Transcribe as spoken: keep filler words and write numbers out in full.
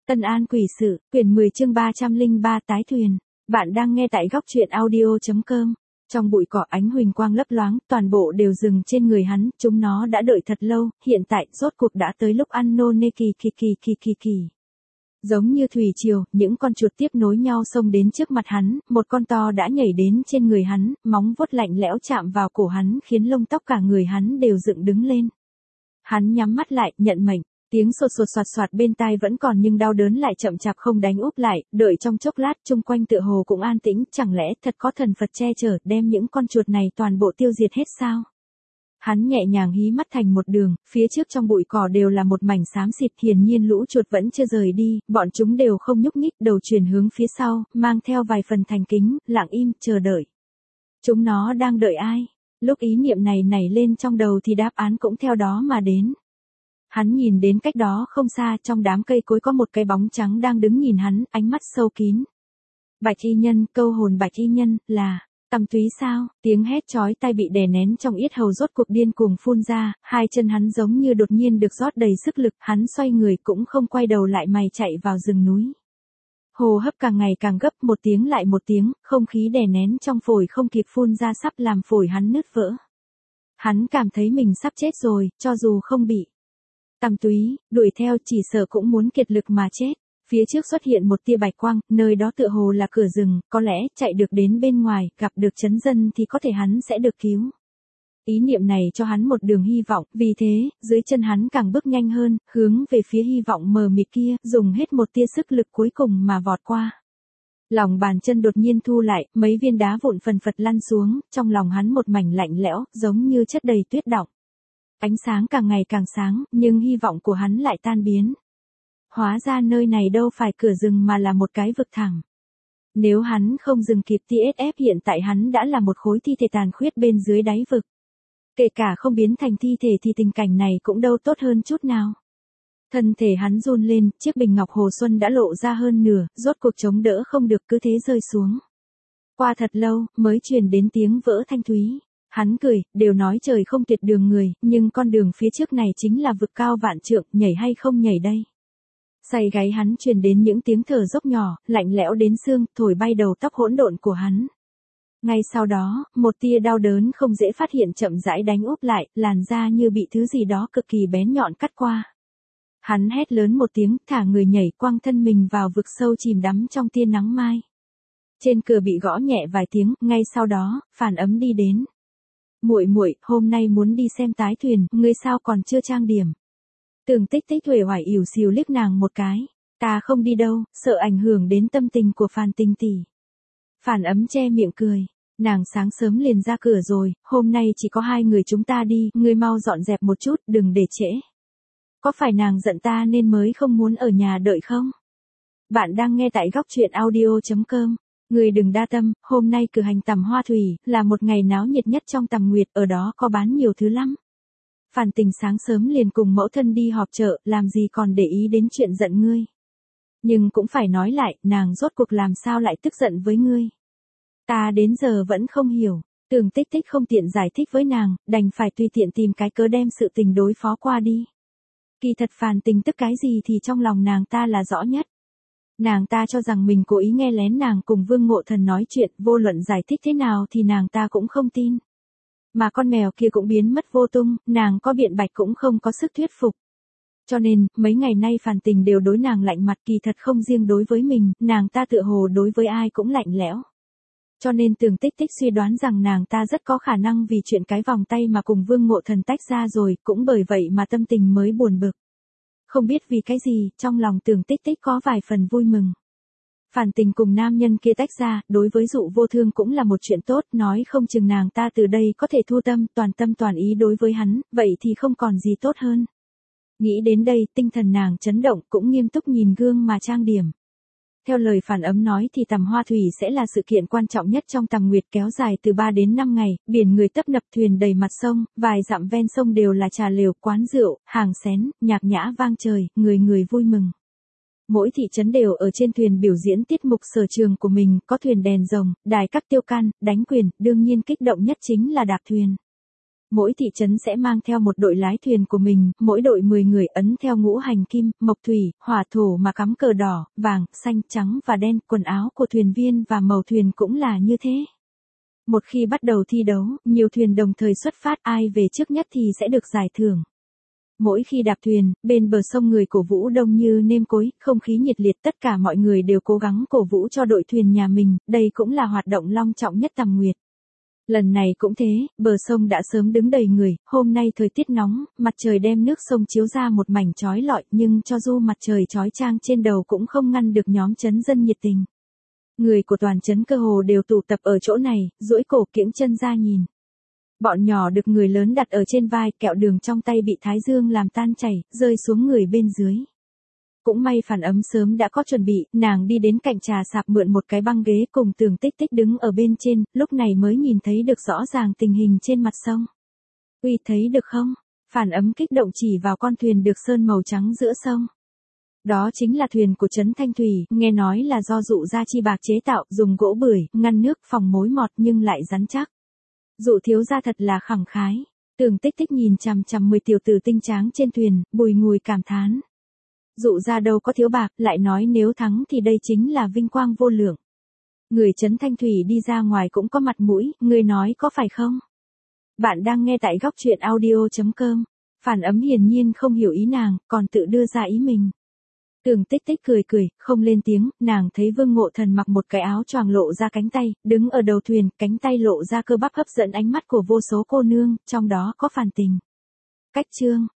Tân An Quỷ Sự, quyển mười chương ba trăm lẻ ba tái thuyền. Bạn đang nghe tại góc truyện audio.com. Trong bụi cỏ ánh huỳnh quang lấp loáng, toàn bộ đều dừng trên người hắn, chúng nó đã đợi thật lâu, hiện tại, rốt cuộc đã tới lúc ăn nô nê kỳ kỳ kỳ kỳ kỳ kỳ. Giống như thủy triều, những con chuột tiếp nối nhau xông đến trước mặt hắn, một con to đã nhảy đến trên người hắn, móng vuốt lạnh lẽo chạm vào cổ hắn khiến lông tóc cả người hắn đều dựng đứng lên. Hắn nhắm mắt lại, nhận mệnh. Tiếng sột sột soạt soạt bên tai vẫn còn nhưng đau đớn lại chậm chạp không đánh úp lại, đợi trong chốc lát chung quanh tựa hồ cũng an tĩnh, chẳng lẽ thật có thần Phật che chở đem những con chuột này toàn bộ tiêu diệt hết sao? Hắn nhẹ nhàng hí mắt thành một đường, phía trước trong bụi cỏ đều là một mảnh xám xịt, hiển nhiên lũ chuột vẫn chưa rời đi, bọn chúng đều không nhúc nhích, đầu chuyển hướng phía sau, mang theo vài phần thành kính, lặng im, chờ đợi. Chúng nó đang đợi ai? Lúc ý niệm này nảy lên trong đầu thì đáp án cũng theo đó mà đến. Hắn nhìn đến cách đó không xa, trong đám cây cối có một cái bóng trắng đang đứng nhìn hắn, ánh mắt sâu kín. Bạch y nhân, câu hồn bạch y nhân, là, Tầm Túy sao? Tiếng hét chói tai bị đè nén trong yết hầu rốt cuộc điên cuồng phun ra, hai chân hắn giống như đột nhiên được rót đầy sức lực, hắn xoay người cũng không quay đầu lại mày chạy vào rừng núi. Hô hấp càng ngày càng gấp, một tiếng lại một tiếng, không khí đè nén trong phổi không kịp phun ra sắp làm phổi hắn nứt vỡ. Hắn cảm thấy mình sắp chết rồi, cho dù không bị Tầm Túy đuổi theo chỉ sợ cũng muốn kiệt lực mà chết. Phía trước xuất hiện một tia bạch quang, nơi đó tựa hồ là cửa rừng, có lẽ chạy được đến bên ngoài, gặp được trấn dân thì có thể hắn sẽ được cứu. Ý niệm này cho hắn một đường hy vọng, vì thế, dưới chân hắn càng bước nhanh hơn, hướng về phía hy vọng mờ mịt kia, dùng hết một tia sức lực cuối cùng mà vọt qua. Lòng bàn chân đột nhiên thu lại, mấy viên đá vụn phần phật lăn xuống, trong lòng hắn một mảnh lạnh lẽo, giống như chất đầy tuyết đọng. Ánh sáng càng ngày càng sáng, nhưng hy vọng của hắn lại tan biến. Hóa ra nơi này đâu phải cửa rừng mà là một cái vực thẳm. Nếu hắn không dừng kịp tê ét ép hiện tại hắn đã là một khối thi thể tàn khuyết bên dưới đáy vực. Kể cả không biến thành thi thể thì tình cảnh này cũng đâu tốt hơn chút nào. Thân thể hắn run lên, chiếc bình ngọc hồ xuân đã lộ ra hơn nửa, rốt cuộc chống đỡ không được cứ thế rơi xuống. Qua thật lâu, mới truyền đến tiếng vỡ thanh thúy. Hắn cười, đều nói trời không tuyệt đường người, nhưng con đường phía trước này chính là vực cao vạn trượng, nhảy hay không nhảy đây? Say gáy hắn truyền đến những tiếng thở dốc nhỏ, lạnh lẽo đến xương, thổi bay đầu tóc hỗn độn của hắn. Ngay sau đó, một tia đau đớn không dễ phát hiện chậm rãi đánh úp lại, làn da như bị thứ gì đó cực kỳ bén nhọn cắt qua. Hắn hét lớn một tiếng, thả người nhảy quăng thân mình vào vực sâu chìm đắm trong tia nắng mai. Trên cửa bị gõ nhẹ vài tiếng, ngay sau đó, Phản Ấm đi đến. Muội muội, hôm nay muốn đi xem tái thuyền, ngươi sao còn chưa trang điểm? Tưởng Tích Tích uể oải ỉu xìu liếc nàng một cái, ta không đi đâu, sợ ảnh hưởng đến tâm tình của Phan Tinh tỷ. Phản Ấm che miệng cười, nàng sáng sớm liền ra cửa rồi, hôm nay chỉ có hai người chúng ta đi, ngươi mau dọn dẹp một chút, đừng để trễ. Có phải nàng giận ta nên mới không muốn ở nhà đợi không? Bạn đang nghe tại góc truyện audio.com. Người đừng đa tâm, hôm nay cử hành tầm hoa thủy, là một ngày náo nhiệt nhất trong tầm nguyệt, ở đó có bán nhiều thứ lắm. Phản Tình sáng sớm liền cùng mẫu thân đi họp chợ, làm gì còn để ý đến chuyện giận ngươi. Nhưng cũng phải nói lại, nàng rốt cuộc làm sao lại tức giận với ngươi. Ta đến giờ vẫn không hiểu, Tưởng Tích Tích không tiện giải thích với nàng, đành phải tùy tiện tìm cái cớ đem sự tình đối phó qua đi. Kỳ thật Phản Tình tức cái gì thì trong lòng nàng ta là rõ nhất. Nàng ta cho rằng mình cố ý nghe lén nàng cùng Vương Ngộ Thần nói chuyện, vô luận giải thích thế nào thì nàng ta cũng không tin. Mà con mèo kia cũng biến mất vô tung, nàng có biện bạch cũng không có sức thuyết phục. Cho nên, mấy ngày nay Phản Tình đều đối nàng lạnh mặt, kỳ thật không riêng đối với mình, nàng ta tựa hồ đối với ai cũng lạnh lẽo. Cho nên Tưởng Tích Tích suy đoán rằng nàng ta rất có khả năng vì chuyện cái vòng tay mà cùng Vương Ngộ Thần tách ra rồi, cũng bởi vậy mà tâm tình mới buồn bực. Không biết vì cái gì, trong lòng Tưởng Tích Tích có vài phần vui mừng. Phản Tình cùng nam nhân kia tách ra, đối với Dụ Vô Thương cũng là một chuyện tốt, nói không chừng nàng ta từ đây có thể thu tâm, toàn tâm toàn ý đối với hắn, vậy thì không còn gì tốt hơn. Nghĩ đến đây, tinh thần nàng chấn động, cũng nghiêm túc nhìn gương mà trang điểm. Theo lời Phản Ấm nói thì tầm hoa thủy sẽ là sự kiện quan trọng nhất trong tầm nguyệt, kéo dài từ ba đến năm ngày, biển người tấp nập, thuyền đầy mặt sông, vài dặm ven sông đều là trà lều, quán rượu, hàng xén, nhạc nhã vang trời, người người vui mừng. Mỗi thị trấn đều ở trên thuyền biểu diễn tiết mục sở trường của mình, có thuyền đèn rồng, đài các tiêu can, đánh quyền, đương nhiên kích động nhất chính là đạp thuyền. Mỗi thị trấn sẽ mang theo một đội lái thuyền của mình, mỗi đội mười người ấn theo ngũ hành kim, mộc thủy, hỏa thổ mà cắm cờ đỏ, vàng, xanh, trắng và đen, quần áo của thuyền viên và màu thuyền cũng là như thế. Một khi bắt đầu thi đấu, nhiều thuyền đồng thời xuất phát, ai về trước nhất thì sẽ được giải thưởng. Mỗi khi đạp thuyền, bên bờ sông người cổ vũ đông như nêm cối, không khí nhiệt liệt, tất cả mọi người đều cố gắng cổ vũ cho đội thuyền nhà mình, đây cũng là hoạt động long trọng nhất Tầm Nguyệt. Lần này cũng thế, bờ sông đã sớm đứng đầy người, hôm nay thời tiết nóng, mặt trời đem nước sông chiếu ra một mảnh chói lọi, nhưng cho dù mặt trời chói chang trên đầu cũng không ngăn được nhóm trấn dân nhiệt tình. Người của toàn trấn cơ hồ đều tụ tập ở chỗ này, duỗi cổ kiễng chân ra nhìn. Bọn nhỏ được người lớn đặt ở trên vai, kẹo đường trong tay bị thái dương làm tan chảy, rơi xuống người bên dưới. Cũng may Phản Ấm sớm đã có chuẩn bị, nàng đi đến cạnh trà sạp mượn một cái băng ghế cùng Tưởng Tích Tích đứng ở bên trên, lúc này mới nhìn thấy được rõ ràng tình hình trên mặt sông. Uy, thấy được không? Phản Ấm kích động chỉ vào con thuyền được sơn màu trắng giữa sông. Đó chính là thuyền của trấn Thanh Thủy, nghe nói là do Dụ gia chi bạc chế tạo, dùng gỗ bưởi, ngăn nước, phòng mối mọt nhưng lại rắn chắc. Dụ thiếu gia thật là khẳng khái. Tưởng Tích Tích nhìn chằm chằm mười tiểu tử tinh tráng trên thuyền, bùi ngùi cảm thán. Dụ gia đâu có thiếu bạc, lại nói nếu thắng thì đây chính là vinh quang vô lượng. Người trấn Thanh Thủy đi ra ngoài cũng có mặt mũi, người nói có phải không? Bạn đang nghe tại góc truyện audio chấm com. Phản Ấm hiển nhiên không hiểu ý nàng, còn tự đưa ra ý mình. Tưởng Tích Tích cười cười, không lên tiếng, nàng thấy Vương Ngộ Thần mặc một cái áo choàng lộ ra cánh tay, đứng ở đầu thuyền, cánh tay lộ ra cơ bắp hấp dẫn ánh mắt của vô số cô nương, trong đó có Phàn Tình. Cách chương